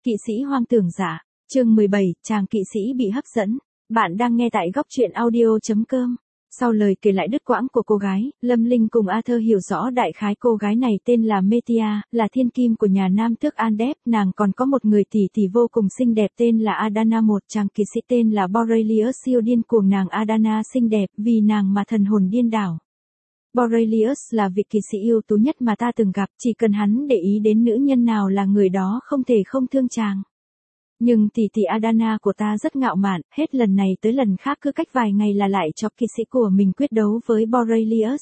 Kỵ sĩ hoang tưởng giả, chương 17, chàng kỵ sĩ bị hấp dẫn. Bạn đang nghe tại góc truyện audio.com. Sau lời kể lại đứt quãng của cô gái, Lâm Linh cùng Arthur hiểu rõ đại khái cô gái này tên là Metia, là thiên kim của nhà nam tước Andep. Nàng còn có một người tỷ tỷ vô cùng xinh đẹp tên là Adana, một chàng kỵ sĩ tên là Borelius siêu điên cuồng. Nàng Adana xinh đẹp vì nàng mà thần hồn điên đảo. Borelius là vị kỵ sĩ ưu tú nhất mà ta từng gặp, chỉ cần hắn để ý đến nữ nhân nào là người đó không thể không thương chàng. Nhưng tỷ tỷ Adana của ta rất ngạo mạn, hết lần này tới lần khác cứ cách vài ngày là lại cho kỵ sĩ của mình quyết đấu với Borelius.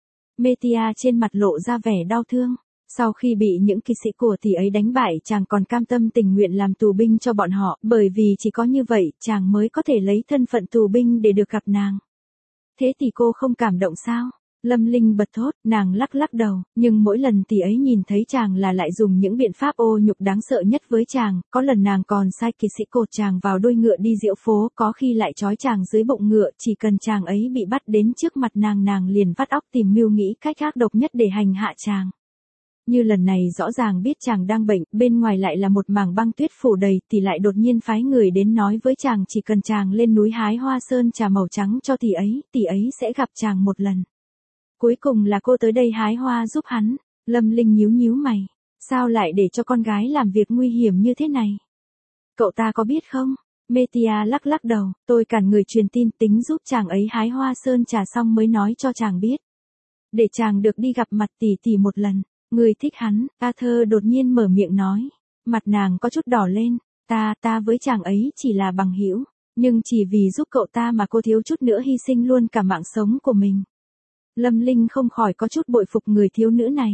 Metia trên mặt lộ ra vẻ đau thương. Sau khi bị những kỵ sĩ của tỷ ấy đánh bại, chàng còn cam tâm tình nguyện làm tù binh cho bọn họ, bởi vì chỉ có như vậy, chàng mới có thể lấy thân phận tù binh để được gặp nàng. Thế thì cô không cảm động sao? Lâm Linh bật thốt, nàng lắc lắc đầu, nhưng mỗi lần tỷ ấy nhìn thấy chàng là lại dùng những biện pháp ô nhục đáng sợ nhất với chàng, có lần nàng còn sai kỵ sĩ cột chàng vào đuôi ngựa đi diễu phố, có khi lại trói chàng dưới bụng ngựa, chỉ cần chàng ấy bị bắt đến trước mặt nàng liền vắt óc tìm mưu nghĩ cách ác độc nhất để hành hạ chàng. Như lần này rõ ràng biết chàng đang bệnh, bên ngoài lại là một mảng băng tuyết phủ đầy, thì lại đột nhiên phái người đến nói với chàng chỉ cần chàng lên núi hái hoa sơn trà màu trắng cho tỷ ấy sẽ gặp chàng một lần. Cuối cùng là cô tới đây hái hoa giúp hắn. Lâm Linh nhíu mày. Sao lại để cho con gái làm việc nguy hiểm như thế này? Cậu ta có biết không? Metia lắc đầu, tôi cản người truyền tin tính giúp chàng ấy hái hoa sơn trà xong mới nói cho chàng biết. Để chàng được đi gặp mặt tỷ một lần. Người thích hắn, Arthur đột nhiên mở miệng nói. Mặt nàng có chút đỏ lên. Ta với chàng ấy chỉ là bằng hữu, nhưng chỉ vì giúp cậu ta mà cô thiếu chút nữa hy sinh luôn cả mạng sống của mình. Lâm Linh không khỏi có chút bội phục người thiếu nữ này.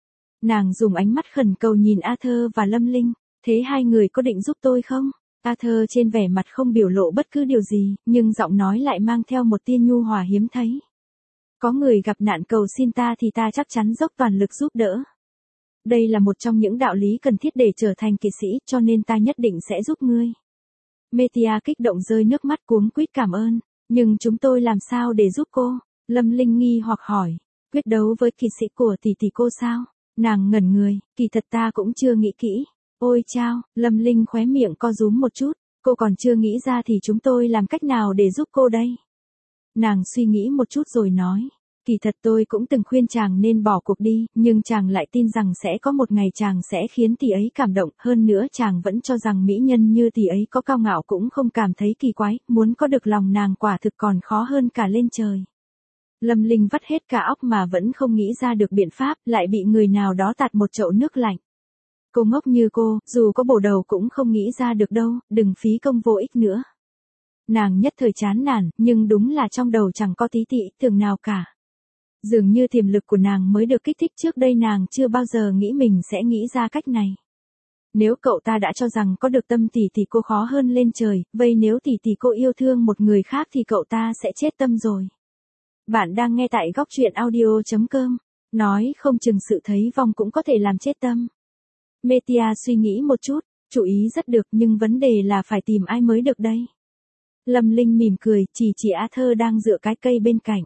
Nàng dùng ánh mắt khẩn cầu nhìn Arthur và Lâm Linh, thế hai người có định giúp tôi không? Arthur trên vẻ mặt không biểu lộ bất cứ điều gì, nhưng giọng nói lại mang theo một tia nhu hòa hiếm thấy. Có người gặp nạn cầu xin ta thì ta chắc chắn dốc toàn lực giúp đỡ. Đây là một trong những đạo lý cần thiết để trở thành kỵ sĩ, cho nên ta nhất định sẽ giúp ngươi. Metia kích động rơi nước mắt cuống quýt cảm ơn, nhưng chúng tôi làm sao để giúp cô? Lâm Linh nghi hoặc hỏi, quyết đấu với kỵ sĩ của tỷ cô sao? Nàng ngẩn người, kỳ thật ta cũng chưa nghĩ kỹ. Ôi chao, Lâm Linh khóe miệng co rúm một chút, cô còn chưa nghĩ ra thì chúng tôi làm cách nào để giúp cô đây? Nàng suy nghĩ một chút rồi nói, kỳ thật tôi cũng từng khuyên chàng nên bỏ cuộc đi, nhưng chàng lại tin rằng sẽ có một ngày chàng sẽ khiến tỷ ấy cảm động, hơn nữa chàng vẫn cho rằng mỹ nhân như tỷ ấy có cao ngạo cũng không cảm thấy kỳ quái, muốn có được lòng nàng quả thực còn khó hơn cả lên trời. Lâm Linh vắt hết cả óc mà vẫn không nghĩ ra được biện pháp, lại bị người nào đó tạt một chậu nước lạnh. Cô ngốc như cô, dù có bổ đầu cũng không nghĩ ra được đâu, đừng phí công vô ích nữa. Nàng nhất thời chán nản, nhưng đúng là trong đầu chẳng có tí tị tưởng nào cả. Dường như tiềm lực của nàng mới được kích thích, trước đây nàng chưa bao giờ nghĩ mình sẽ nghĩ ra cách này. Nếu cậu ta đã cho rằng có được tâm tỷ cô khó hơn lên trời, vậy nếu tỷ cô yêu thương một người khác thì cậu ta sẽ chết tâm rồi. Bạn đang nghe tại góc truyện audio.com. Nói không chừng sự thấy vong cũng có thể làm chết tâm. Metia suy nghĩ một chút, chủ ý rất được nhưng vấn đề là phải tìm ai mới được đây. Lâm Linh mỉm cười, chỉ Arthur đang dựa cái cây bên cạnh.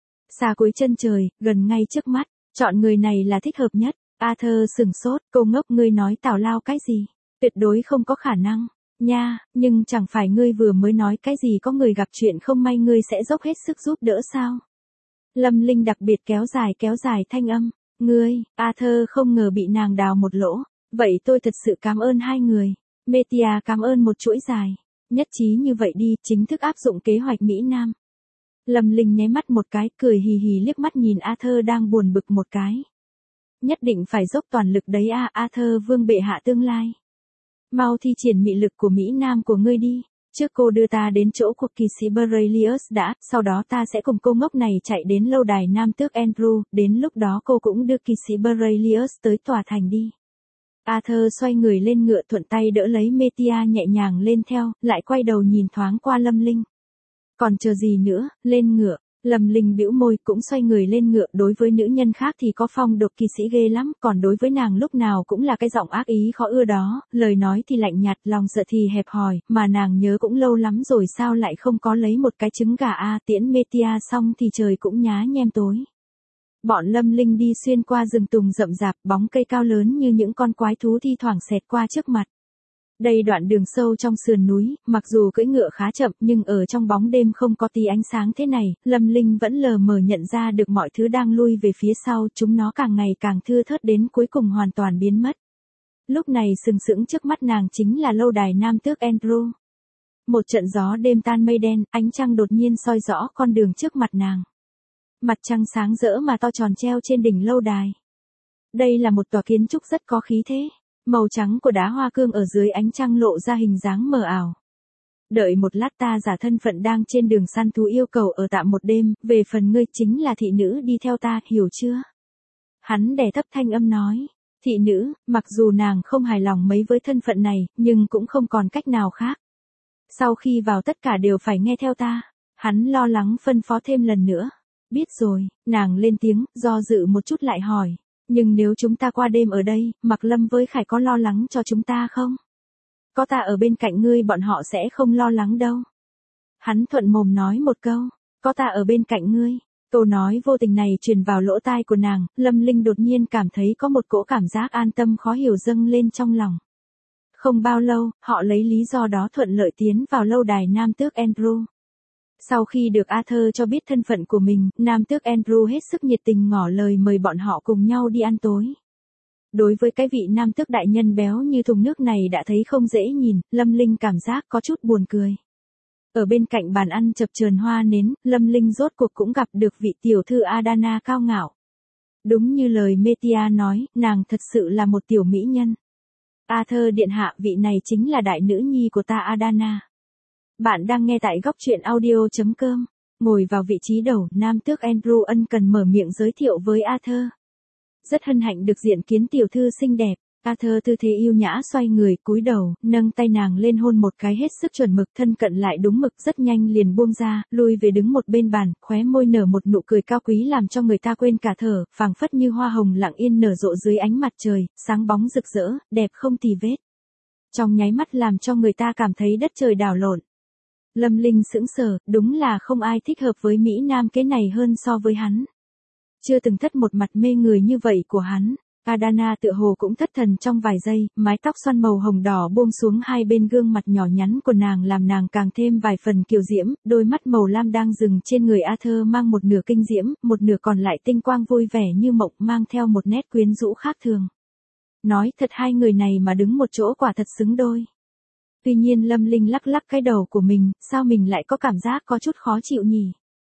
Xa cuối chân trời, gần ngay trước mắt, chọn người này là thích hợp nhất. Arthur sửng sốt, cô ngốc ngươi nói tào lao cái gì? Tuyệt đối không có khả năng. Nha, nhưng chẳng phải ngươi vừa mới nói cái gì có người gặp chuyện không may ngươi sẽ dốc hết sức giúp đỡ sao? Lâm Linh đặc biệt kéo dài thanh âm. Ngươi, Arthur không ngờ bị nàng đào một lỗ. Vậy tôi thật sự cảm ơn hai người. Metia cảm ơn một chuỗi dài. Nhất trí như vậy đi, chính thức áp dụng kế hoạch Mỹ Nam. Lâm Linh nháy mắt một cái, cười hì hì liếc mắt nhìn Arthur đang buồn bực một cái. Nhất định phải dốc toàn lực đấy à, Arthur vương bệ hạ tương lai. Mau thi triển mị lực của Mỹ Nam của ngươi đi. Trước cô đưa ta đến chỗ của kỵ sĩ Borelius đã, sau đó ta sẽ cùng cô ngốc này chạy đến lâu đài nam tước Andrew, đến lúc đó cô cũng đưa kỵ sĩ Borelius tới tòa thành đi. Arthur xoay người lên ngựa thuận tay đỡ lấy Metia nhẹ nhàng lên theo, lại quay đầu nhìn thoáng qua Lâm Linh. Còn chờ gì nữa, lên ngựa. Lâm Linh bĩu môi cũng xoay người lên ngựa, đối với nữ nhân khác thì có phong độ kỵ sĩ ghê lắm, còn đối với nàng lúc nào cũng là cái giọng ác ý khó ưa đó, lời nói thì lạnh nhạt, lòng dạ thì hẹp hòi, mà nàng nhớ cũng lâu lắm rồi sao lại không có lấy một cái trứng gà a. Tiễn Metia xong thì trời cũng nhá nhem tối. Bọn Lâm Linh đi xuyên qua rừng tùng rậm rạp, bóng cây cao lớn như những con quái thú thi thoảng xẹt qua trước mặt. Đây đoạn đường sâu trong sườn núi, mặc dù cưỡi ngựa khá chậm nhưng ở trong bóng đêm không có tí ánh sáng thế này, Lâm Linh vẫn lờ mờ nhận ra được mọi thứ đang lui về phía sau, chúng nó càng ngày càng thưa thớt đến cuối cùng hoàn toàn biến mất. Lúc này sừng sững trước mắt nàng chính là lâu đài Nam Tước Andrew. Một trận gió đêm tan mây đen, ánh trăng đột nhiên soi rõ con đường trước mặt nàng. Mặt trăng sáng rỡ mà to tròn treo trên đỉnh lâu đài. Đây là một tòa kiến trúc rất có khí thế. Màu trắng của đá hoa cương ở dưới ánh trăng lộ ra hình dáng mờ ảo. Đợi một lát, ta giả thân phận đang trên đường săn thú yêu cầu ở tạm một đêm, về phần ngươi chính là thị nữ đi theo ta, hiểu chưa? Hắn đè thấp thanh âm nói. Thị nữ, mặc dù nàng không hài lòng mấy với thân phận này, nhưng cũng không còn cách nào khác. Sau khi vào tất cả đều phải nghe theo ta. Hắn lo lắng phân phó thêm lần nữa. Biết rồi, nàng lên tiếng, do dự một chút lại hỏi. Nhưng nếu chúng ta qua đêm ở đây, Mạc Lâm với Khải có lo lắng cho chúng ta không? Có ta ở bên cạnh ngươi bọn họ sẽ không lo lắng đâu. Hắn thuận mồm nói một câu, có ta ở bên cạnh ngươi. Câu nói vô tình này truyền vào lỗ tai của nàng, Lâm Linh đột nhiên cảm thấy có một cỗ cảm giác an tâm khó hiểu dâng lên trong lòng. Không bao lâu, họ lấy lý do đó thuận lợi tiến vào lâu đài Nam Tước Andrew. Sau khi được Arthur cho biết thân phận của mình, Nam Tước Andrew hết sức nhiệt tình ngỏ lời mời bọn họ cùng nhau đi ăn tối. Đối với cái vị Nam Tước đại nhân béo như thùng nước này đã thấy không dễ nhìn, Lâm Linh cảm giác có chút buồn cười. Ở bên cạnh bàn ăn chập chờn hoa nến, Lâm Linh rốt cuộc cũng gặp được vị tiểu thư Adana cao ngạo. Đúng như lời Metia nói, nàng thật sự là một tiểu mỹ nhân. Arthur điện hạ, vị này chính là đại nữ nhi của ta Adana. Bạn đang nghe tại góc truyện audio.com. Ngồi vào vị trí đầu, Nam Tước Andrew ân cần mở miệng giới thiệu với Arthur. Rất hân hạnh được diện kiến tiểu thư xinh đẹp. Arthur tư thế yêu nhã xoay người, cúi đầu, nâng tay nàng lên hôn một cái hết sức chuẩn mực, thân cận lại đúng mực, rất nhanh liền buông ra, lui về đứng một bên bàn, khóe môi nở một nụ cười cao quý làm cho người ta quên cả thở, phảng phất như hoa hồng lặng yên nở rộ dưới ánh mặt trời, sáng bóng rực rỡ, đẹp không tì vết. Trong nháy mắt làm cho người ta cảm thấy đất trời đảo lộn. Lâm Linh sững sờ, đúng là không ai thích hợp với Mỹ Nam kế này hơn so với hắn. Chưa từng thất một mặt mê người như vậy của hắn. Adana tựa hồ cũng thất thần trong vài giây, mái tóc xoăn màu hồng đỏ buông xuống hai bên gương mặt nhỏ nhắn của nàng làm nàng càng thêm vài phần kiều diễm, đôi mắt màu lam đang dừng trên người Arthur mang một nửa kinh diễm, một nửa còn lại tinh quang vui vẻ như mộng, mang theo một nét quyến rũ khác thường. Nói thật, hai người này mà đứng một chỗ quả thật xứng đôi. Tuy nhiên Lâm Linh lắc lắc cái đầu của mình, sao mình lại có cảm giác có chút khó chịu nhỉ?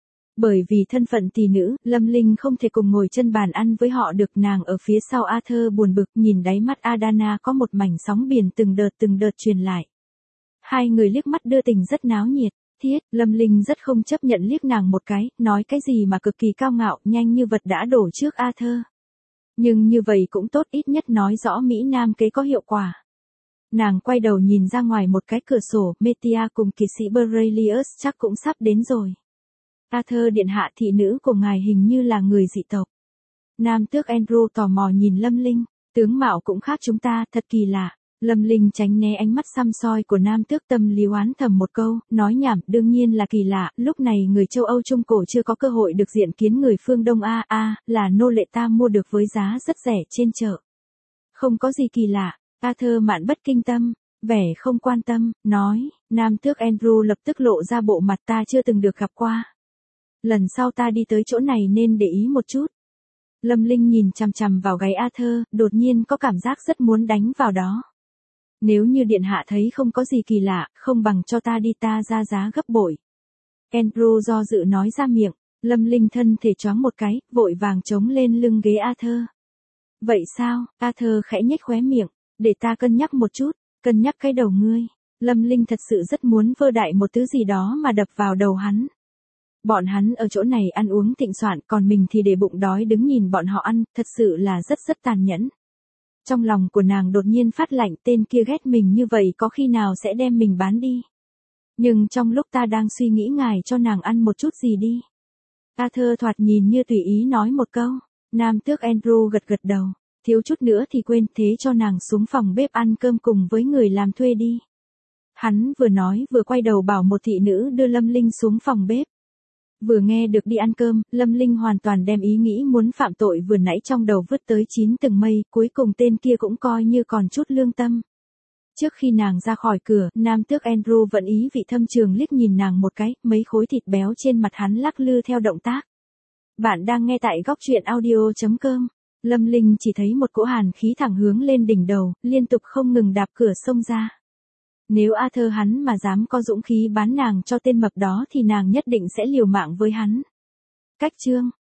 Bởi vì thân phận tỷ nữ, Lâm Linh không thể cùng ngồi chân bàn ăn với họ được, nàng ở phía sau Arthur buồn bực nhìn đáy mắt Adana có một mảnh sóng biển từng đợt truyền lại. Hai người liếc mắt đưa tình rất náo nhiệt, thiết, Lâm Linh rất không chấp nhận liếc nàng một cái, nói cái gì mà cực kỳ cao ngạo, nhanh như vật đã đổ trước Arthur. Nhưng như vậy cũng tốt, ít nhất nói rõ Mỹ Nam kế có hiệu quả. Nàng quay đầu nhìn ra ngoài một cái cửa sổ, Metia cùng kỵ sĩ Berelius chắc cũng sắp đến rồi. Arthur điện hạ, thị nữ của ngài hình như là người dị tộc. Nam Tước Andrew tò mò nhìn Lâm Linh, tướng mạo cũng khác chúng ta, thật kỳ lạ. Lâm Linh tránh né ánh mắt săm soi của Nam Tước, tâm lý oán thầm một câu, nói nhảm, đương nhiên là kỳ lạ, lúc này người châu Âu Trung Cổ chưa có cơ hội được diện kiến người phương Đông là nô lệ ta mua được với giá rất rẻ trên chợ. Không có gì kỳ lạ. Arthur mạn bất kinh tâm, vẻ không quan tâm, nói, Nam Tước Andrew lập tức lộ ra bộ mặt ta chưa từng được gặp qua. Lần sau ta đi tới chỗ này nên để ý một chút. Lâm Linh nhìn chằm chằm vào gáy Arthur, đột nhiên có cảm giác rất muốn đánh vào đó. Nếu như điện hạ thấy không có gì kỳ lạ, không bằng cho ta đi, ta ra giá gấp bội. Andrew do dự nói ra miệng, Lâm Linh thân thể choáng một cái, vội vàng chống lên lưng ghế Arthur. Vậy sao? Arthur khẽ nhếch khóe miệng. Để ta cân nhắc một chút, cân nhắc cái đầu ngươi. Lâm Linh thật sự rất muốn vơ đại một thứ gì đó mà đập vào đầu hắn. Bọn hắn ở chỗ này ăn uống thịnh soạn, còn mình thì để bụng đói đứng nhìn bọn họ ăn, thật sự là rất tàn nhẫn. Trong lòng của nàng đột nhiên phát lạnh, tên kia ghét mình như vậy có khi nào sẽ đem mình bán đi. Nhưng trong lúc ta đang suy nghĩ ngài cho nàng ăn một chút gì đi. Arthur thoạt nhìn như tùy ý nói một câu. Nam Tước Andrew gật đầu. Thiếu chút nữa thì quên, thế cho nàng xuống phòng bếp ăn cơm cùng với người làm thuê đi. Hắn vừa nói vừa quay đầu bảo một thị nữ đưa Lâm Linh xuống phòng bếp. Vừa nghe được đi ăn cơm, Lâm Linh hoàn toàn đem ý nghĩ muốn phạm tội vừa nãy trong đầu vứt tới 9 tầng mây, cuối cùng tên kia cũng coi như còn chút lương tâm. Trước khi nàng ra khỏi cửa, nam tước Andrew vẫn ý vị thâm trường liếc nhìn nàng một cái, mấy khối thịt béo trên mặt hắn lắc lư theo động tác. Bạn đang nghe tại góc truyện audio.com. Lâm Linh chỉ thấy một cỗ hàn khí thẳng hướng lên đỉnh đầu, liên tục không ngừng đạp cửa xông ra. Nếu Arthur hắn mà dám có dũng khí bán nàng cho tên mập đó thì nàng nhất định sẽ liều mạng với hắn. Cách chương